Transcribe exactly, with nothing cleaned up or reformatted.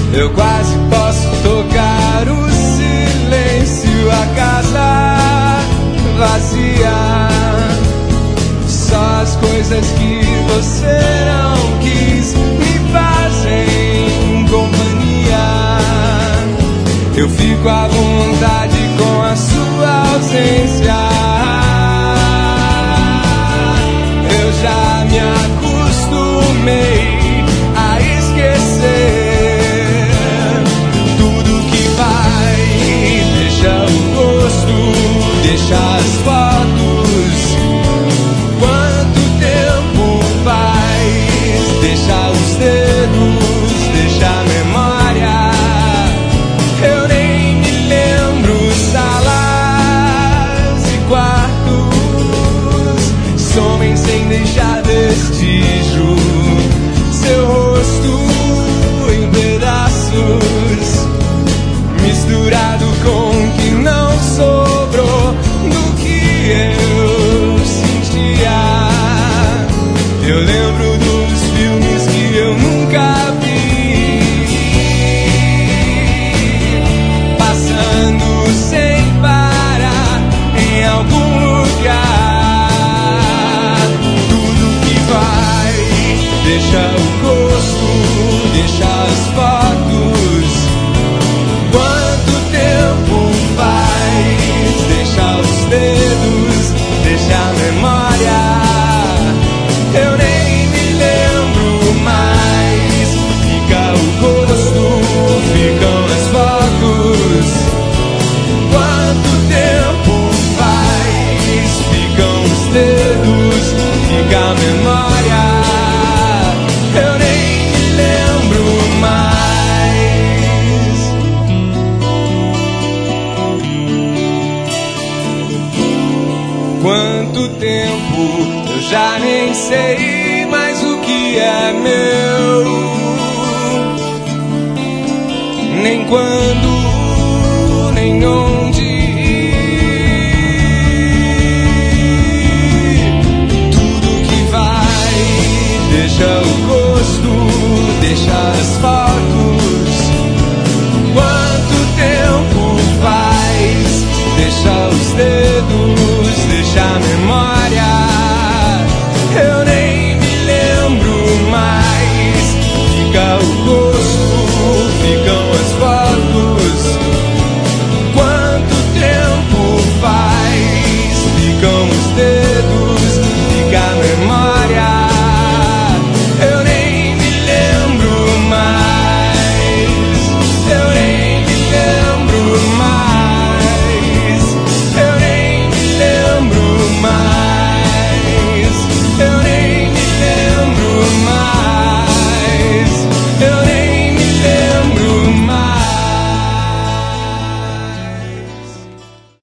Eu quase posso tocar o silêncio, a casa vazia. Só as coisas que você não quis me fazem companhia. Eu fico à vontade com a sua ausência. Eu já me acostumei a esquecer tudo que vai. Deixa o rosto, deixa as fotos. Quanto tempo faz? Deixa os dedos, deixa a memória. Eu nem me lembro. Salas e quartos somem sem deixar vestígio. Seu rosto em pedaços, misturado com o que não sobrou do que eu sentia. Eu lembro dos filmes que eu nunca vi, passando sem parar em algum lugar. Tudo que vai, deixa o rosto, deixa as fotos. Quanto tempo faz? Deixa os dedos, deixa a memória. Eu nem me lembro mais. Fica o rosto, ficam as fotos. Quanto tempo faz? Ficam os dedos, fica a memória. Eu nem me lembro mais. Quanto tempo eu já nem sei mais o que é meu, nem quando